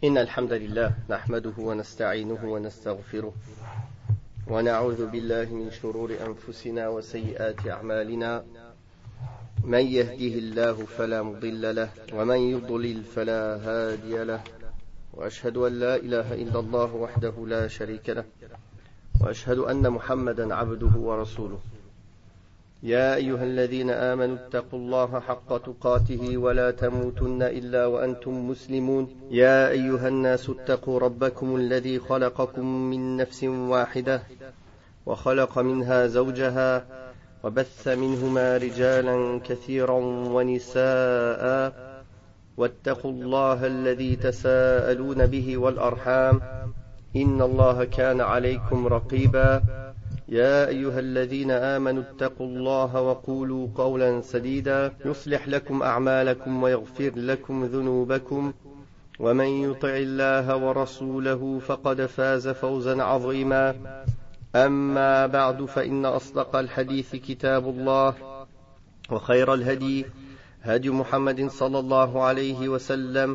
إن الحمد لله نحمده ونستعينه ونستغفره ونعوذ بالله من شرور أنفسنا وسيئات أعمالنا من يهده الله فلا مضل له ومن يضلل فلا هادي له وأشهد أن لا إله إلا الله وحده لا شريك له وأشهد أن محمدا عبده ورسوله يا أيها الذين آمنوا اتقوا الله حق تقاته ولا تموتن إلا وأنتم مسلمون يا أيها الناس اتقوا ربكم الذي خلقكم من نفس واحدة وخلق منها زوجها وبث منهما رجالا كثيرا ونساء واتقوا الله الذي تساءلون به والأرحام إن الله كان عليكم رقيبا يا أيها الذين آمنوا اتقوا الله وقولوا قولا سديدا يصلح لكم أعمالكم ويغفر لكم ذنوبكم ومن يطع الله ورسوله فقد فاز فوزا عظيما أما بعد فإن أصدق الحديث كتاب الله وخير الهدي هدي محمد صلى الله عليه وسلم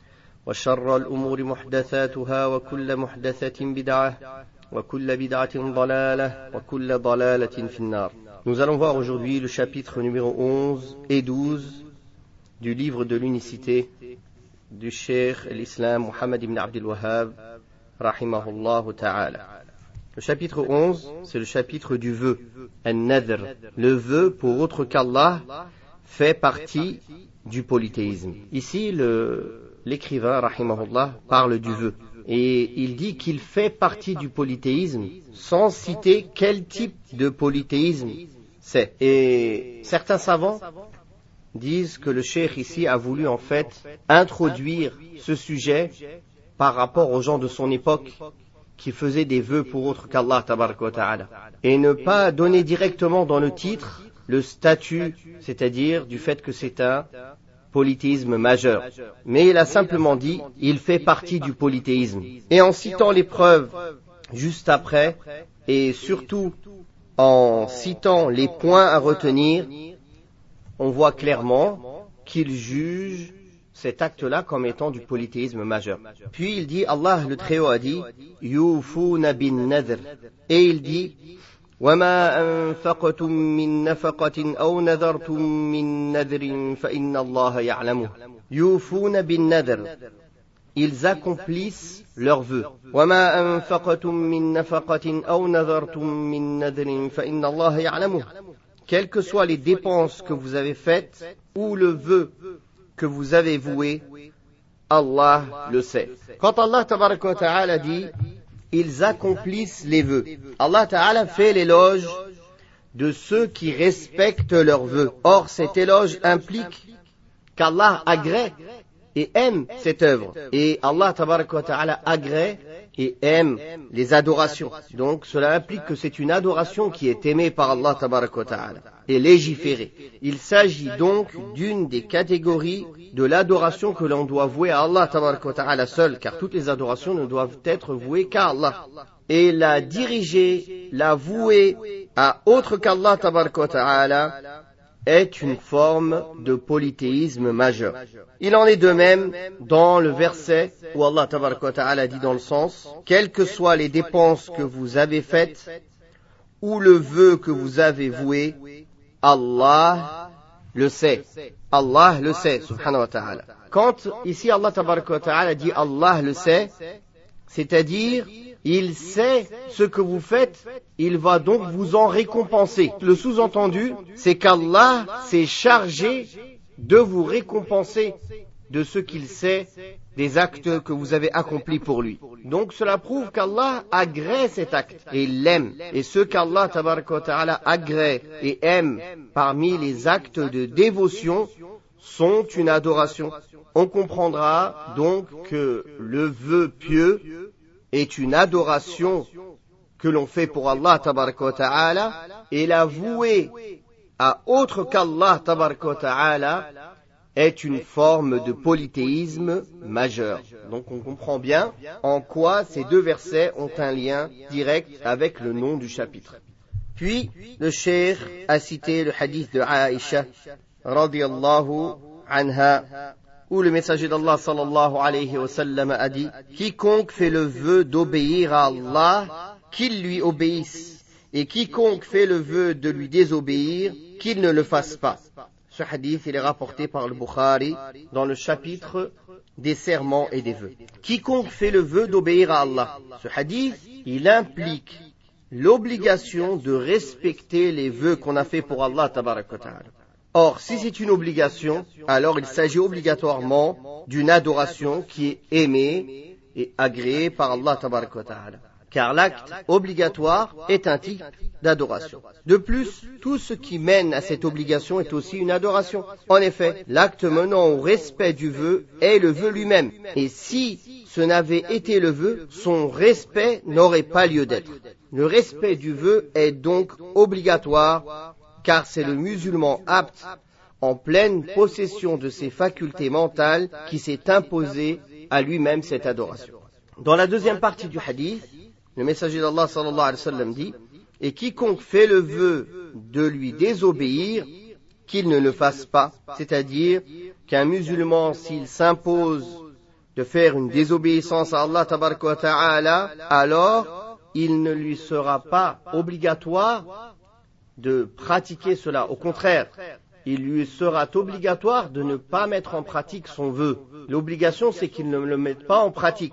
وشر الأمور محدثاتها وكل محدثة بدعة وكل بدعة ضلالة وكل ضلالة في النار. Nous allons voir aujourd'hui le chapitre numéro 11 et 12 du livre de l'unicité du Cheikh l'Islam Muhammad ibn Abdul Wahhab rahimahullah ta'ala. Le chapitre 11, c'est le chapitre du vœu, an-nadhr. Le vœu pour autre qu'Allah fait partie du polythéisme. Ici, l'écrivain rahimahullah parle du vœu. Et il dit qu'il fait partie du polythéisme sans citer quel type de polythéisme c'est. Et certains savants disent que le cheikh ici a voulu en fait introduire ce sujet par rapport aux gens de son époque qui faisaient des vœux pour autre qu'Allah tabaraka wa ta'ala. Et ne pas donner directement dans le titre le statut, c'est-à-dire du fait que c'est un polythéisme majeur. Mais il a simplement dit, il fait partie du polythéisme. Et en citant les preuves juste après, et surtout en citant les points à retenir, on voit clairement qu'il juge cet acte-là comme étant du polythéisme majeur. Puis il dit, Allah le Très-Haut a dit, Yufuna bin nadhr. Et il dit, وما أنفقتم من نفقة أو نذرتم من نذر فإن الله يعلمه يوفون بالنذر. Ils accomplissent leurs vœux. وما أنفقتم من نفقة أو نذرتم من نذر فإن الله يعلمه. Quelles que soient les dépenses que vous avez faites ou le vœu que vous avez voué, Allah le sait. Quand Allah tabaraka wa ta'ala dit ils accomplissent les vœux, Allah Ta'ala fait l'éloge de ceux qui respectent leurs vœux. Or, cet éloge implique qu'Allah agrée et aime cette œuvre. Et Allah Ta'ala agrée et aime les adorations. Donc, cela implique que c'est une adoration qui est aimée par Allah Ta'ala et légiférée. Il s'agit donc d'une des catégories de l'adoration que l'on doit vouer à Allah Ta'ala seul, car toutes les adorations ne doivent être vouées qu'à Allah. Et la diriger, la vouer à autre qu'Allah Ta'ala est une forme de polythéisme majeur. Il en est de même dans le verset où Allah Ta'ala dit dans le sens, quelles que soient les dépenses que vous avez faites ou le vœu que vous avez voué, Allah le sait. Allah le sait, subhanahu wa ta'ala. Quand ici Allah Ta'ala dit Allah le sait, c'est-à-dire il sait ce que vous faites, il va donc vous en récompenser. Le sous-entendu, c'est qu'Allah s'est chargé de vous récompenser de ce qu'il sait des actes que vous avez accomplis pour lui. Donc cela prouve qu'Allah agrée cet acte et il l'aime. Et ce qu'Allah Ta'ala agrée et aime parmi les actes de dévotion sont une adoration. On comprendra donc que le vœu pieux est une adoration que l'on fait pour Allah Ta'ala et la vouer à autre qu'Allah Ta'ala est une forme de polythéisme majeur. Donc on comprend bien en quoi ces deux versets ont un lien direct avec le nom du chapitre. Puis le cheikh a cité le hadith de Aïcha radiyallahu anha où le messager d'Allah sallallahu alayhi wa sallam a dit « Quiconque fait le vœu d'obéir à Allah, qu'il lui obéisse, et quiconque fait le vœu de lui désobéir, qu'il ne le fasse pas. » Ce hadith, il est rapporté par le Bukhari dans le chapitre des serments et des vœux. Quiconque fait le vœu d'obéir à Allah. Ce hadith, il implique l'obligation de respecter les vœux qu'on a fait pour Allah tabaraka wa ta'ala. Or, si c'est une obligation, alors il s'agit obligatoirement d'une adoration qui est aimée et agréée par Allah tabaraka wa ta'ala. Car l'acte obligatoire est un type d'adoration. De plus, tout ce qui mène à cette obligation est aussi une adoration. En effet, l'acte menant au respect du vœu est le vœu lui-même. Et si ce n'avait été le vœu, son respect n'aurait pas lieu d'être. Le respect du vœu est donc obligatoire, car c'est le musulman apte, en pleine possession de ses facultés mentales, qui s'est imposé à lui-même cette adoration. Dans la deuxième partie du hadith, le messager d'Allah sallallahu alayhi wa sallam dit « Et quiconque fait le vœu de lui désobéir, qu'il ne le fasse pas. » C'est-à-dire qu'un musulman, s'il s'impose de faire une désobéissance à Allah tabaraka wa ta'ala, alors il ne lui sera pas obligatoire de pratiquer cela. Au contraire, il lui sera obligatoire de ne pas mettre en pratique son vœu. L'obligation, c'est qu'il ne le mette pas en pratique.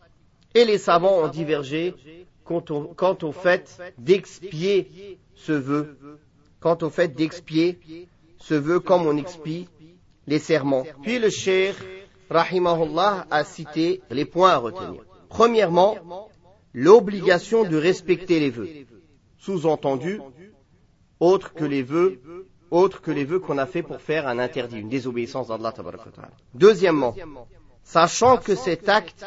Et les savants ont divergé quant au fait d'expier ce vœu. Quant au fait d'expier ce vœu comme on expie les serments. Puis le cheikh, rahimahullah, a cité les points à retenir. Premièrement, l'obligation de respecter les vœux. Sous-entendu, autre que les vœux qu'on a fait pour faire un interdit, une désobéissance d'Allah tabaraka wa ta'ala. Deuxièmement, sachant que cet acte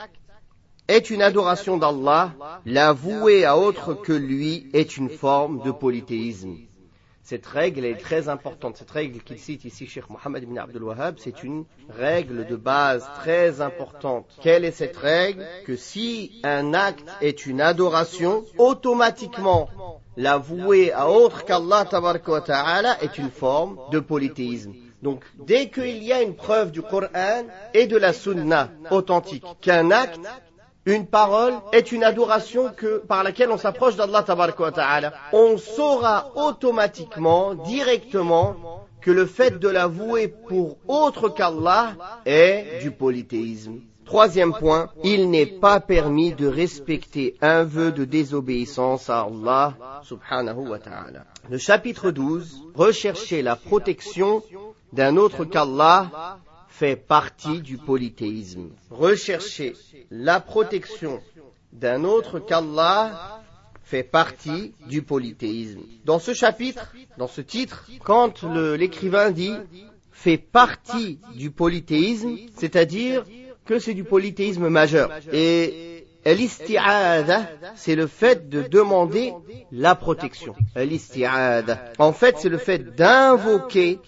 est une adoration d'Allah, la vouer à autre que lui est une forme de polythéisme. Cette règle est très importante. Cette règle qu'il cite ici, Cheikh Mohammed ibn Abdul Wahhab, c'est une règle de base très importante. Quelle est cette règle? Que si un acte est une adoration, automatiquement, la vouer à autre qu'Allah tabaraka wa ta'ala est une forme de polythéisme. Donc, dès qu'il y a une preuve du Coran et de la Sunna authentique, qu'un acte, une parole est une adoration par laquelle on s'approche d'Allah tabaraka wa ta'ala, on saura automatiquement, directement, que le fait de la vouer pour autre qu'Allah est du polythéisme. Troisième point, il n'est pas permis de respecter un vœu de désobéissance à Allah subhanahu wa ta'ala. Le chapitre 12, rechercher la protection d'un autre qu'Allah, fait partie du polythéisme. Rechercher la protection d'un autre qu'Allah fait partie du polythéisme. Dans ce chapitre, dans ce titre, quand l'écrivain dit « fait partie du polythéisme », c'est-à-dire que c'est du polythéisme majeur. Et l'isti'adha, c'est le fait de demander la protection. L'isti'adha. En fait, c'est le fait d'invoquer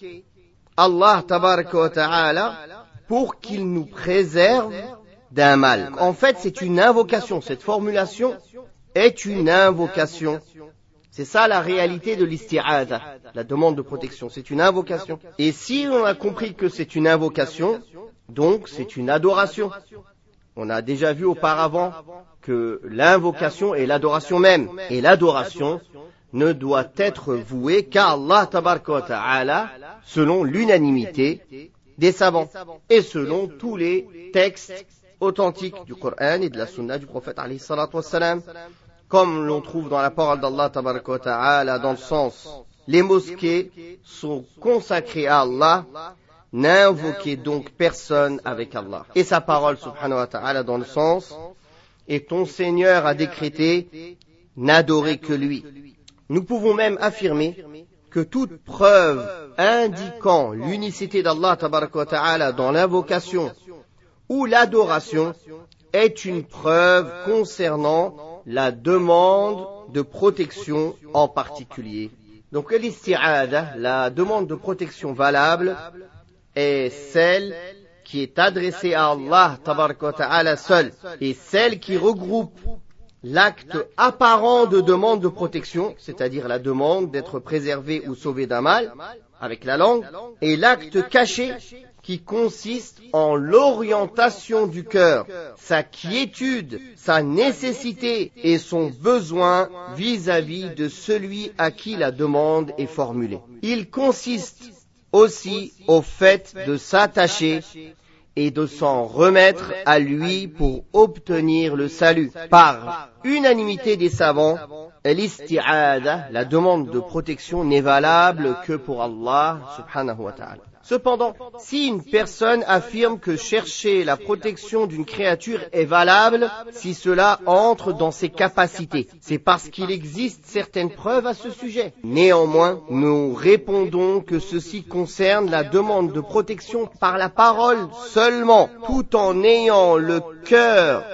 Allah tabaraka wa ta'ala pour qu'il nous préserve d'un mal. En fait, c'est une invocation. Cette formulation est une invocation. C'est ça la réalité de l'isti'adha, la demande de protection. C'est une invocation. Et si on a compris que c'est une invocation, donc c'est une adoration. On a déjà vu auparavant que l'invocation est l'adoration même. Et l'adoration ne doit être vouée qu'à Allah tabaraka wa ta'ala, selon l'unanimité des savants et selon tous les textes authentiques du Coran et de la Sunna du prophète alayhi salatu wassalam, comme l'on trouve dans la parole d'Allah tabaraka wa ta'ala dans le sens les mosquées sont consacrées à Allah, n'invoquez donc personne avec Allah. Et sa parole subhanahu wa ta'ala dans le sens et ton Seigneur a décrété n'adorez que lui. Nous pouvons même affirmer que toute preuve indiquant l'unicité d'Allah tabaraka wa ta'ala dans l'invocation ou l'adoration est une preuve concernant la demande de protection en particulier. Donc l'isti'adha, la demande de protection valable, est celle qui est adressée à Allah tabaraka wa ta'ala seul et celle qui regroupe l'acte apparent de demande de protection, c'est-à-dire la demande d'être préservé ou sauvé d'un mal, avec la langue, et l'acte caché qui consiste en l'orientation du cœur, sa quiétude, sa nécessité et son besoin vis-à-vis de celui à qui la demande est formulée. Il consiste aussi au fait de s'attacher et de s'en remettre à lui pour obtenir le salut. Par unanimité des savants, l'isti'ada, la demande de protection, n'est valable que pour Allah subhanahu wa ta'ala. Cependant, si une personne affirme que chercher la protection d'une créature est valable, si cela entre dans ses capacités, c'est parce qu'il existe certaines preuves à ce sujet. Néanmoins, nous répondons que ceci concerne la demande de protection par la parole seulement, tout en ayant le cœur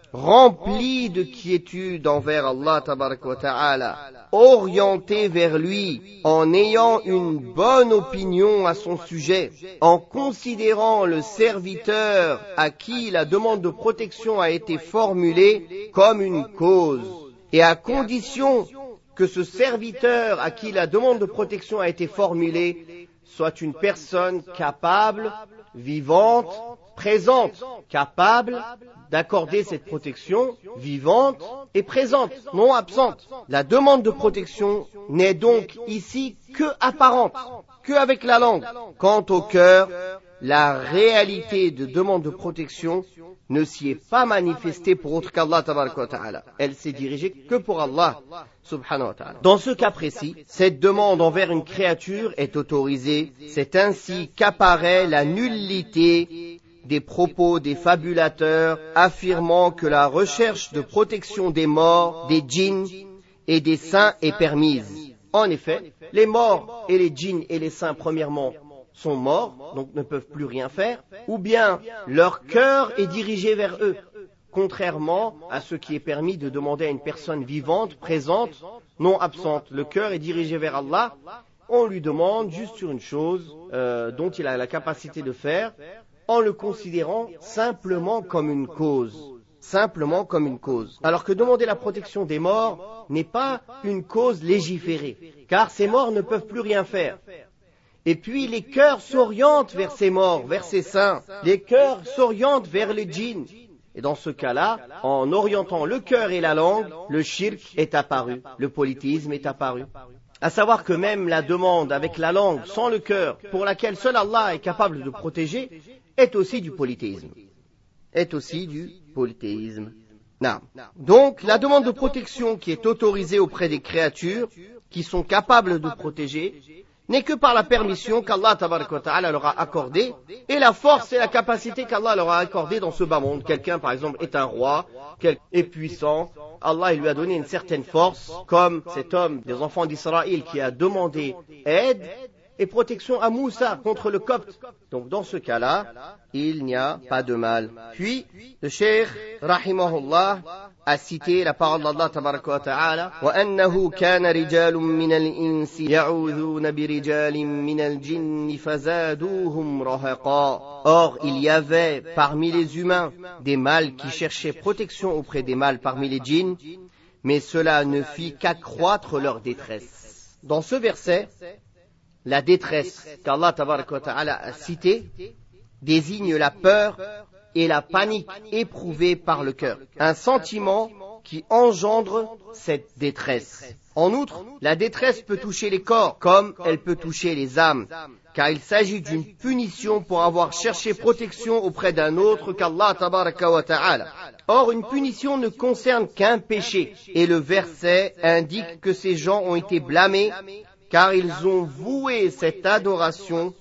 rempli de quiétude envers Allah tabaraka wa ta'ala, orienté vers lui, en ayant une bonne opinion à son sujet, en considérant le serviteur à qui la demande de protection a été formulée comme une cause, et à condition que ce serviteur à qui la demande de protection a été formulée soit une personne capable, vivante, présente, capable d'accorder cette protection vivante et présente, non absente. La demande de protection n'est donc ici que apparente, que avec la langue. Quant au cœur, la réalité de demande de protection ne s'y est pas manifestée pour autre qu'Allah tabaraka wa ta'ala. Elle s'est dirigée que pour Allah subhanahu wa ta'ala. Dans ce cas précis, cette demande envers une créature est autorisée. C'est ainsi qu'apparaît la nullité des propos des fabulateurs affirmant que la recherche de protection des morts, des djinns et des saints est permise. En effet, les morts et les djinns et les saints, premièrement, sont morts, donc ne peuvent plus rien faire, ou bien leur cœur est dirigé vers eux, contrairement à ce qui est permis de demander à une personne vivante, présente, non absente. Le cœur est dirigé vers Allah, on lui demande juste sur une chose dont il a la capacité de faire, en le considérant simplement comme une cause. Simplement comme une cause. Alors que demander la protection des morts n'est pas une cause légiférée, car ces morts ne peuvent plus rien faire. Et puis les cœurs s'orientent vers ces morts, vers ces saints. Les cœurs s'orientent vers les djinns. Et dans ce cas-là, en orientant le cœur et la langue, le shirk est apparu, le polythéisme est apparu. À savoir que même la demande avec la langue, sans le cœur, pour laquelle seul Allah est capable de protéger, est aussi du polythéisme. Non. Donc, la demande de protection qui est autorisée auprès des créatures qui sont capables de protéger n'est que par la permission qu'Allah tabaraka wa ta'ala leur a accordée et la force et la capacité qu'Allah leur a accordée dans ce bas monde. Quelqu'un, par exemple, est un roi, est puissant, Allah il lui a donné une certaine force, comme cet homme des enfants d'Israël qui a demandé aide et protection à Moussa contre le Copte. Donc dans ce cas-là, il n'y a pas de mal. Puis, le cheikh, rahimahullah, a cité la parole d'Allah tabaraka wa ta'ala وَأَنَّهُ كَانَ رِجَالٌ مِّنَ الْإِنسِ يَعُوذُونَ بِرِجَالٍ مِّنَ الْجِنِّ فَزَادُوهُمْ رَهَقًا. Or, il y avait parmi les humains des mâles qui cherchaient protection auprès des mâles parmi les djinns, mais cela ne fit qu'accroître leur détresse. Dans ce verset, la détresse qu'Allah tabaraka wa ta'ala a citée désigne la peur et la panique éprouvée par le cœur. Un sentiment qui engendre cette détresse. En outre, la détresse peut toucher les corps comme elle peut toucher les âmes, car il s'agit d'une punition pour avoir cherché protection auprès d'un autre qu'Allah tabaraka wa ta'ala. Or, une punition ne concerne qu'un péché, et le verset indique que ces gens ont été blâmés car ils ont voué cette adoration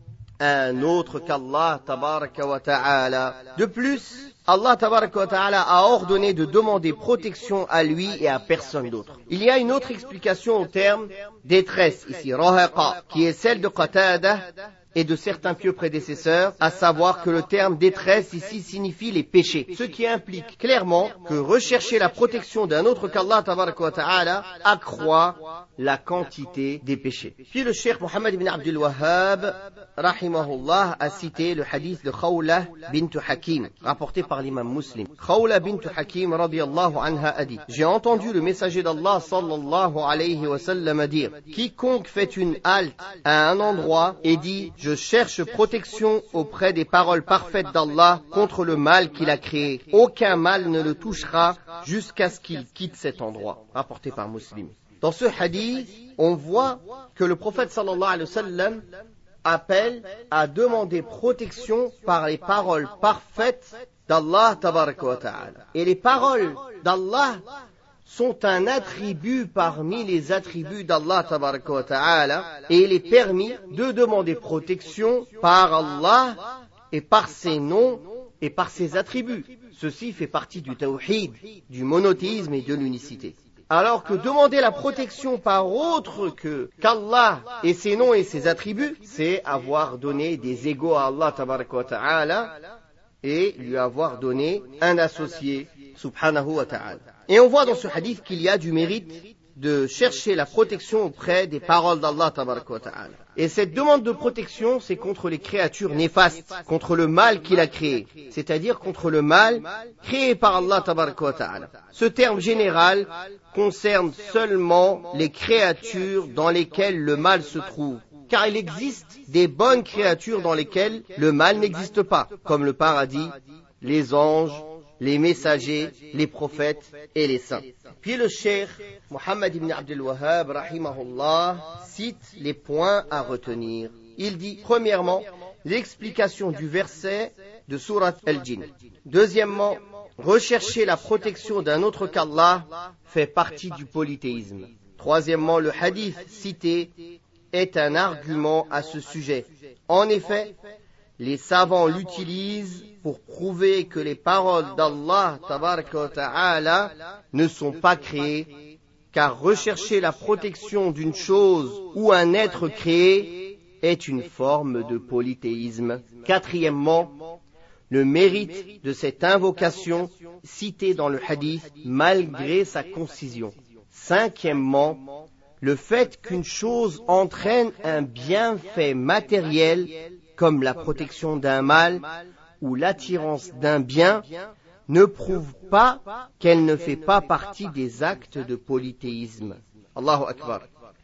à un autre qu'Allah tabaraka wa ta'ala. De plus, Allah tabaraka wa ta'ala a ordonné de demander protection à lui et à personne d'autre. Il y a une autre explication au terme détresse ici, rahaqa, qui est celle de Qatada et de certains pieux prédécesseurs, à savoir que le terme détresse ici signifie les péchés, ce qui implique clairement que rechercher la protection d'un autre qu'Allah tabaraka wa ta'ala accroît la quantité des péchés. Puis le cheikh Mohammed ibn Abdul Wahhab, rahimahullah, a cité le hadith de Khawla bint Hakim, rapporté par l'imam Muslim. Khawla bint Hakim, radiyallahu anha, a dit: j'ai entendu le messager d'Allah, sallallahu alayhi wa sallam, dire: quiconque fait une halte à un endroit et dit: je cherche protection auprès des paroles parfaites d'Allah contre le mal qu'il a créé. Aucun mal ne le touchera jusqu'à ce qu'il quitte cet endroit. Rapporté par Muslim. Dans ce hadith, on voit que le prophète sallallahu alayhi wa sallam appelle à demander protection par les paroles parfaites d'Allah tabaraka wa ta'ala. Et les paroles d'Allah sont un attribut parmi les attributs d'Allah tabaraka wa ta'ala, et il est permis de demander protection par Allah et par ses noms et par ses attributs. Ceci fait partie du tawhid, du monothéisme et de l'unicité. Alors que demander la protection par autre qu'Allah et ses noms et ses attributs, c'est avoir donné des égaux à Allah tabaraka wa ta'ala et lui avoir donné un associé, subhanahu wa ta'ala. Et on voit dans ce hadith qu'il y a du mérite de chercher la protection auprès des paroles d'Allah tabaraka wa ta'ala. Et cette demande de protection, c'est contre les créatures néfastes, contre le mal qu'il a créé, c'est-à-dire contre le mal créé par Allah tabaraka wa ta'ala. Ce terme général concerne seulement les créatures dans lesquelles le mal se trouve, car il existe des bonnes créatures dans lesquelles le mal n'existe pas, comme le paradis, les anges, les messagers, les prophètes et les saints. Puis le cheikh Mohammed ibn Abdul Wahhab, rahimahullah, cite les points à retenir. Il dit, premièrement, l'explication du verset de Surat Al-Jinn. Deuxièmement, rechercher la protection d'un autre qu'Allah fait partie du polythéisme. Troisièmement, le hadith cité est un argument à ce sujet. En effet, les savants l'utilisent pour prouver que les paroles d'Allah tabaraka wa ta'ala ne sont pas créées, car rechercher la protection d'une chose ou un être créé est une forme de polythéisme. Quatrièmement, le mérite de cette invocation citée dans le hadith malgré sa concision. Cinquièmement, le fait qu'une chose entraîne un bienfait matériel comme la protection d'un mal ou l'attirance d'un bien ne prouve pas qu'elle ne fait pas partie des actes de polythéisme. Allahu Akbar.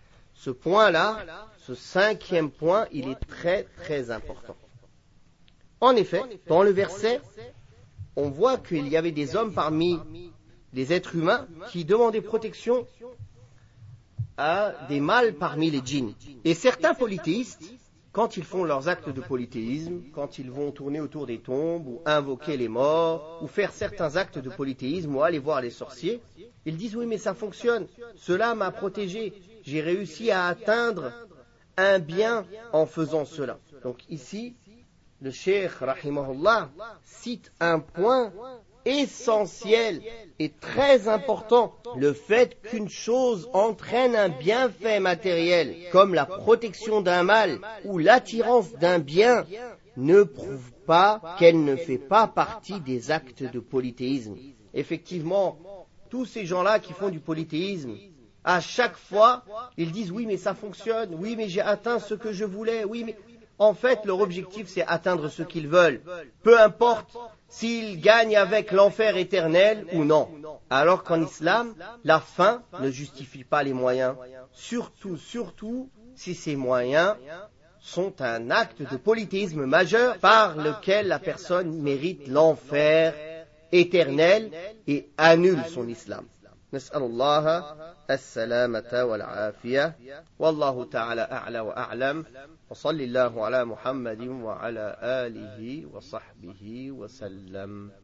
Ce point-là, ce cinquième point, il est très très important. En effet, dans le verset, on voit qu'il y avait des hommes parmi les êtres humains qui demandaient protection à des mâles parmi les djinns. Et certains polythéistes, quand ils font leurs actes de polythéisme, quand ils vont tourner autour des tombes, ou invoquer les morts, ou faire certains actes de polythéisme, ou aller voir les sorciers, ils disent oui mais ça fonctionne, cela m'a protégé, j'ai réussi à atteindre un bien en faisant cela. Donc ici, le cheikh rahimahullah cite un point essentiel et très important, le fait qu'une chose entraîne un bienfait matériel, comme la protection d'un mal ou l'attirance d'un bien, ne prouve pas qu'elle ne fait pas partie des actes de polythéisme. Effectivement, tous ces gens-là qui font du polythéisme, à chaque fois, ils disent oui mais ça fonctionne, oui mais j'ai atteint ce que je voulais, oui mais... En fait, leur objectif, c'est atteindre ce qu'ils veulent. Peu importe s'ils gagnent avec l'enfer éternel ou non. Alors qu'en islam, la fin ne justifie pas les moyens. Surtout si ces moyens sont un acte de polythéisme majeur par lequel la personne mérite l'enfer éternel et annule son islam. نسأل الله السلامة والعافية والله تعالى أعلى وأعلم وصلى الله على محمد وعلى آله وصحبه وسلم.